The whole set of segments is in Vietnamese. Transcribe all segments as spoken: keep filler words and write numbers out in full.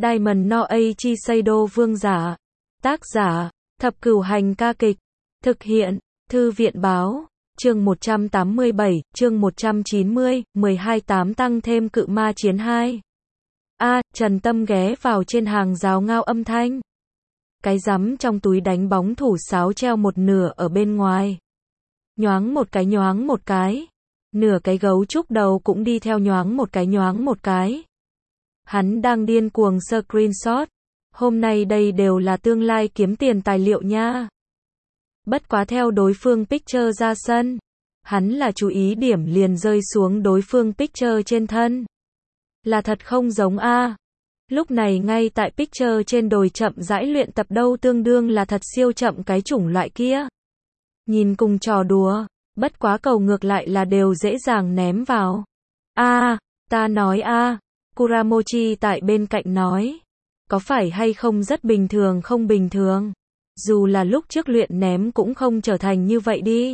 Diamond no Aichi Seido vương giả. Tác giả, Thập Cửu Hành ca kịch. Thực hiện, Thư viện báo. Chương một trăm tám mươi bảy, chương một trăm chín mươi, mười hai tám tăng thêm cự ma chiến hai. A, Trần Tâm ghé vào trên hàng rào ngao âm thanh. Cái rắm trong túi đánh bóng thủ sáo treo một nửa ở bên ngoài. Nhoáng một cái nhoáng một cái. Nửa cái gấu trúc đầu cũng đi theo nhoáng một cái nhoáng một cái. Hắn đang điên cuồng screenshot. Hôm nay đây đều là tương lai kiếm tiền tài liệu nha. Bất quá theo đối phương picture ra sân. Hắn là chú ý điểm liền rơi xuống đối phương picture trên thân. Là thật không giống a. Lúc này ngay tại picture trên đồi chậm rãi luyện tập đâu tương đương là thật siêu chậm cái chủng loại kia. Nhìn cùng trò đùa, bất quá cầu ngược lại là đều dễ dàng ném vào. A, ta nói a, Kuramochi tại bên cạnh nói. Có phải hay không rất bình thường không bình thường? Dù là lúc trước luyện ném cũng không trở thành như vậy đi.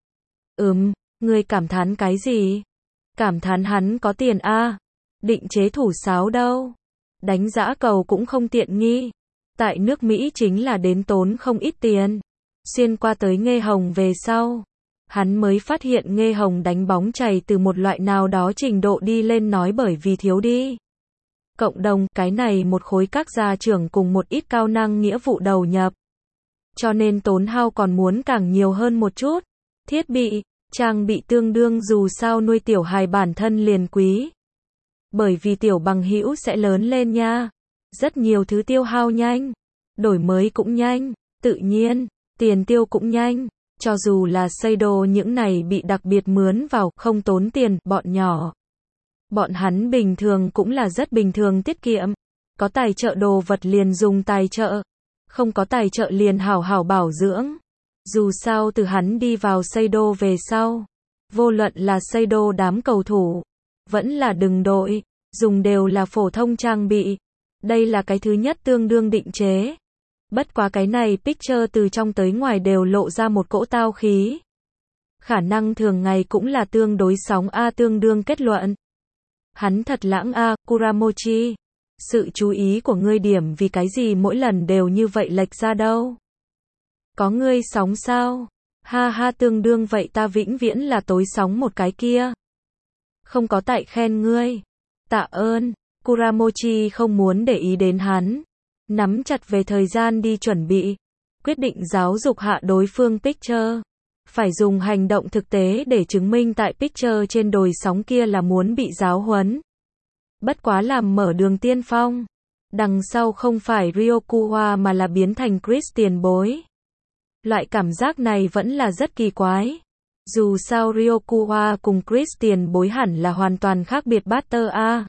Ừm, ngươi cảm thán cái gì? Cảm thán hắn có tiền a. Định chế thủ sáo đâu? Đánh giã cầu cũng không tiện nghi. Tại nước Mỹ chính là đến tốn không ít tiền. Xuyên qua tới Nghê Hồng về sau. Hắn mới phát hiện Nghê Hồng đánh bóng chày từ một loại nào đó trình độ đi lên nói bởi vì thiếu đi. Cộng đồng, cái này một khối các gia trưởng cùng một ít cao năng nghĩa vụ đầu nhập. Cho nên tốn hao còn muốn càng nhiều hơn một chút. Thiết bị, trang bị tương đương dù sao nuôi tiểu hài bản thân liền quý. Bởi vì tiểu bằng hữu sẽ lớn lên nha. Rất nhiều thứ tiêu hao nhanh. Đổi mới cũng nhanh. Tự nhiên, tiền tiêu cũng nhanh. Cho dù là Seido những này bị đặc biệt mướn vào, không tốn tiền, bọn nhỏ. Bọn hắn bình thường cũng là rất bình thường tiết kiệm. Có tài trợ đồ vật liền dùng tài trợ. Không có tài trợ liền hảo hảo bảo dưỡng. Dù sao từ hắn đi vào Seido về sau. Vô luận là Seido đám cầu thủ. Vẫn là đừng đội. Dùng đều là phổ thông trang bị. Đây là cái thứ nhất tương đương định chế. Bất quá cái này picture từ trong tới ngoài đều lộ ra một cỗ tao khí. Khả năng thường ngày cũng là tương đối sóng A tương đương kết luận. Hắn thật lãng A, Kuramochi. Sự chú ý của ngươi điểm vì cái gì mỗi lần đều như vậy lệch ra đâu. Có ngươi sóng sao? Ha ha tương đương vậy ta vĩnh viễn là tối sóng một cái kia. Không có tại khen ngươi. Tạ ơn. Kuramochi không muốn để ý đến hắn. Nắm chặt về thời gian đi chuẩn bị. Quyết định giáo dục hạ đối phương picture. Phải dùng hành động thực tế để chứng minh tại picture trên đồi sóng kia là muốn bị giáo huấn. Bất quá làm mở đường tiên phong. Đằng sau không phải Ryokuwa mà là biến thành Chris tiền bối. Loại cảm giác này vẫn là rất kỳ quái. Dù sao Ryokuwa cùng Chris tiền bối hẳn là hoàn toàn khác biệt batter A.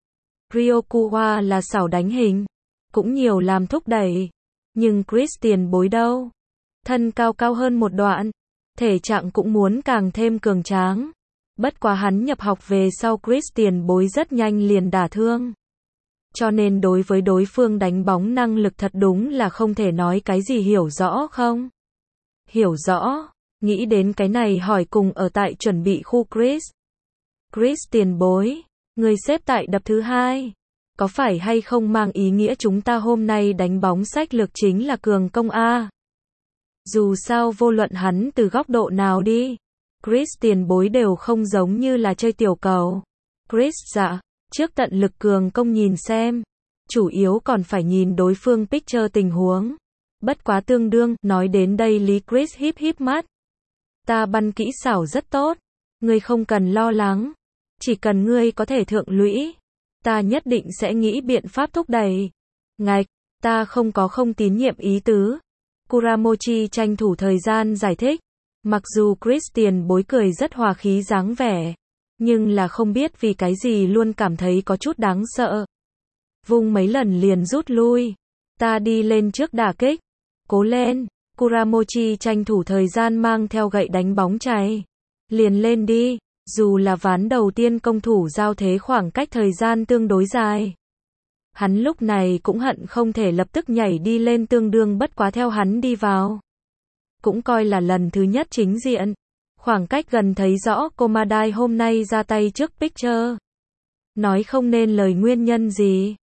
Ryokuwa là xảo đánh hình. Cũng nhiều làm thúc đẩy. Nhưng Chris tiền bối đâu? Thân cao cao hơn một đoạn. Thể trạng cũng muốn càng thêm cường tráng. Bất quá hắn nhập học về sau Chris tiền bối rất nhanh liền đả thương. Cho nên đối với đối phương đánh bóng năng lực thật đúng là không thể nói cái gì hiểu rõ không? Hiểu rõ. Nghĩ đến cái này hỏi cùng ở tại chuẩn bị khu Chris. Chris tiền bối. Người xếp tại đập thứ hai. Có phải hay không mang ý nghĩa chúng ta hôm nay đánh bóng sách lược chính là cường công A. Dù sao vô luận hắn từ góc độ nào đi. Chris tiền bối đều không giống như là chơi tiểu cầu. Chris dạ, trước tận lực cường công nhìn xem. Chủ yếu còn phải nhìn đối phương picture tình huống. Bất quá tương đương, nói đến đây Lý Chris híp híp mắt. Ta bắn kỹ xảo rất tốt. Ngươi không cần lo lắng. Chỉ cần ngươi có thể thượng lũy. Ta nhất định sẽ nghĩ biện pháp thúc đẩy. Ngạch, ta không có không tín nhiệm ý tứ. Kuramochi tranh thủ thời gian giải thích. Mặc dù Chris tiền bối cười rất hòa khí dáng vẻ. Nhưng là không biết vì cái gì luôn cảm thấy có chút đáng sợ. Vung mấy lần liền rút lui. Ta đi lên trước đả kích. Cố lên. Kuramochi tranh thủ thời gian mang theo gậy đánh bóng chày. Liền lên đi. Dù là ván đầu tiên công thủ giao thế khoảng cách thời gian tương đối dài. Hắn lúc này cũng hận không thể lập tức nhảy đi lên tương đương bất quá theo hắn đi vào. Cũng coi là lần thứ nhất chính diện. Khoảng cách gần thấy rõ Komadai hôm nay ra tay trước picture. Nói không nên lời nguyên nhân gì.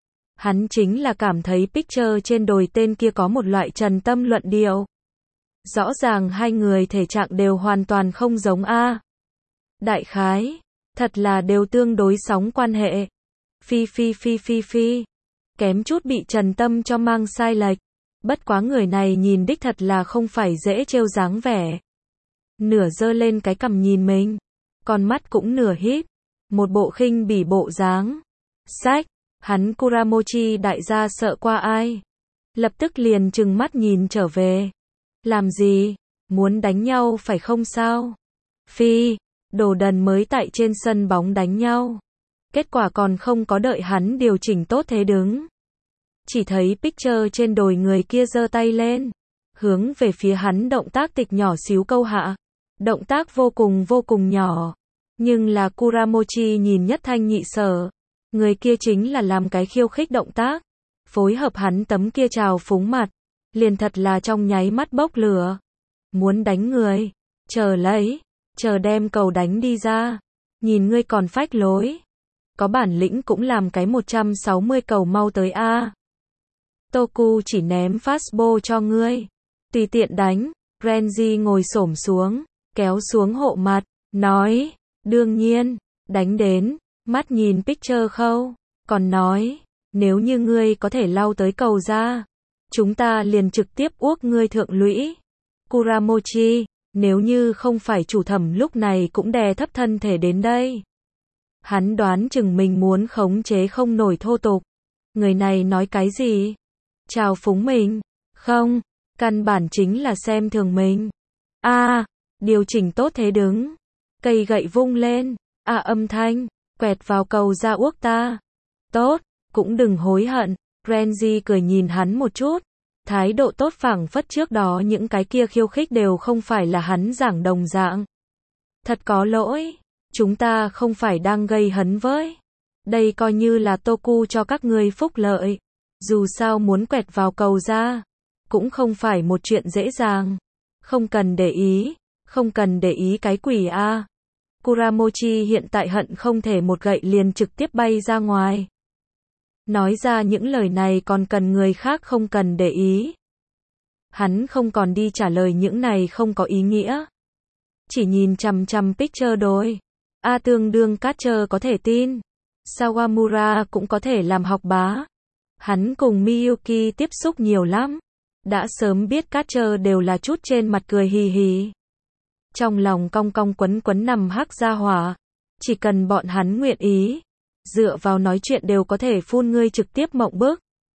Hắn chính là cảm thấy picture trên đồi tên kia có một loại trần tâm luận điệu. Rõ ràng hai người thể trạng đều hoàn toàn không giống a. Đại khái, thật là đều tương đối sóng quan hệ. Phi phi phi phi phi. Kém chút bị Trần Tâm cho mang sai lệch. Bất quá người này nhìn đích thật là không phải dễ trêu dáng vẻ. Nửa giơ lên cái cằm nhìn mình, con mắt cũng nửa híp, một bộ khinh bỉ bộ dáng. Sách, hắn Kuramochi đại gia sợ qua ai? Lập tức liền trừng mắt nhìn trở về. Làm gì? Muốn đánh nhau phải không sao? Phi, đồ đần mới tại trên sân bóng đánh nhau. Kết quả còn không có đợi hắn điều chỉnh tốt thế đứng. Chỉ thấy picture trên đồi người kia giơ tay lên, hướng về phía hắn động tác tịch nhỏ xíu câu hạ. Động tác vô cùng vô cùng nhỏ. Nhưng là Kuramochi nhìn nhất thanh nhị sở. Người kia chính là làm cái khiêu khích động tác. Phối hợp hắn tấm kia trào phúng mặt. Liền thật là trong nháy mắt bốc lửa. Muốn đánh người. Chờ lấy. Chờ đem cầu đánh đi ra. Nhìn ngươi còn phách lối. Có bản lĩnh cũng làm cái một trăm sáu mươi cầu mau tới a. Toku chỉ ném fastball cho ngươi. Tùy tiện đánh. Renji ngồi xổm xuống, kéo xuống hộ mặt, nói, đương nhiên, đánh đến, mắt nhìn picture khâu, còn nói, nếu như ngươi có thể lau tới cầu ra, chúng ta liền trực tiếp uốc ngươi thượng lũy. Kuramochi, nếu như không phải chủ thẩm lúc này cũng đè thấp thân thể đến đây. Hắn đoán chừng mình muốn khống chế không nổi thô tục. Người này nói cái gì? Chào phúng mình? Không, căn bản chính là xem thường mình. A, à, điều chỉnh tốt thế đứng. Cây gậy vung lên. A à, âm thanh, quẹt vào cầu ra uốc ta. Tốt, cũng đừng hối hận. Renji cười nhìn hắn một chút. Thái độ tốt phảng phất trước đó những cái kia khiêu khích đều không phải là hắn giảng đồng dạng. Thật có lỗi, chúng ta không phải đang gây hấn với. Đây coi như là Toku cho các ngươi phúc lợi. Dù sao muốn quẹt vào cầu ra, cũng không phải một chuyện dễ dàng. Không cần để ý, không cần để ý cái quỷ a. Kuramochi hiện tại hận không thể một gậy liền trực tiếp bay ra ngoài. Nói ra những lời này còn cần người khác không cần để ý. Hắn không còn đi trả lời những này không có ý nghĩa. Chỉ nhìn chằm chằm picture đôi. A tương đương catcher có thể tin. Sawamura cũng có thể làm học bá. Hắn cùng Miyuki tiếp xúc nhiều lắm. Đã sớm biết catcher đều là chút trên mặt cười hì hì. Trong lòng cong cong quấn quấn nằm hắc ra hỏa. Chỉ cần bọn hắn nguyện ý. Dựa vào nói chuyện đều có thể phun ngươi trực tiếp mộng bức.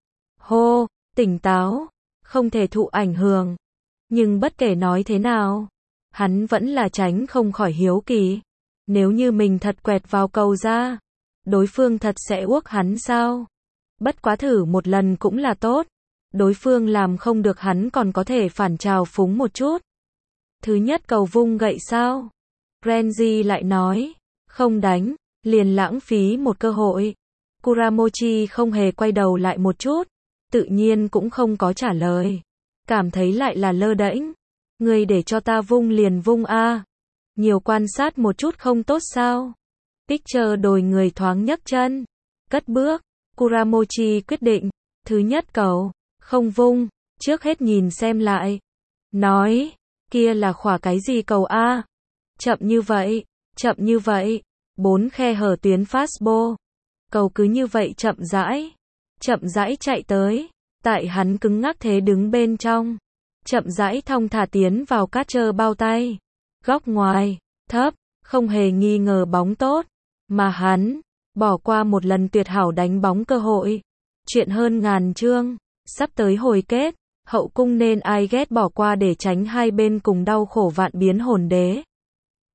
Hô, tỉnh táo. Không thể thụ ảnh hưởng. Nhưng bất kể nói thế nào, hắn vẫn là tránh không khỏi hiếu kỳ. Nếu như mình thật quẹt vào cầu ra, đối phương thật sẽ uốc hắn sao? Bất quá thử một lần cũng là tốt. Đối phương làm không được hắn còn có thể phản trào phúng một chút. Thứ nhất cầu vung gậy sao? Renji lại nói, không đánh, liền lãng phí một cơ hội. Kuramochi không hề quay đầu lại một chút, tự nhiên cũng không có trả lời. Cảm thấy lại là lơ đễnh. Ngươi để cho ta vung liền vung a. Nhiều quan sát một chút không tốt sao? Picture đồi người thoáng nhấc chân, cất bước. Kuramochi quyết định, thứ nhất cầu, không vung, trước hết nhìn xem lại. Nói, kia là khỏa cái gì cầu a? Chậm như vậy, chậm như vậy, bốn khe hở tuyến fastball. Cầu cứ như vậy chậm rãi, chậm rãi chạy tới, tại hắn cứng ngắc thế đứng bên trong, chậm rãi thong thả tiến vào catcher bao tay. Góc ngoài, thấp, không hề nghi ngờ bóng tốt, mà hắn bỏ qua một lần tuyệt hảo đánh bóng cơ hội. Chuyện hơn ngàn chương, sắp tới hồi kết, hậu cung nên ai ghét bỏ qua để tránh hai bên cùng đau khổ vạn biến hồn đế.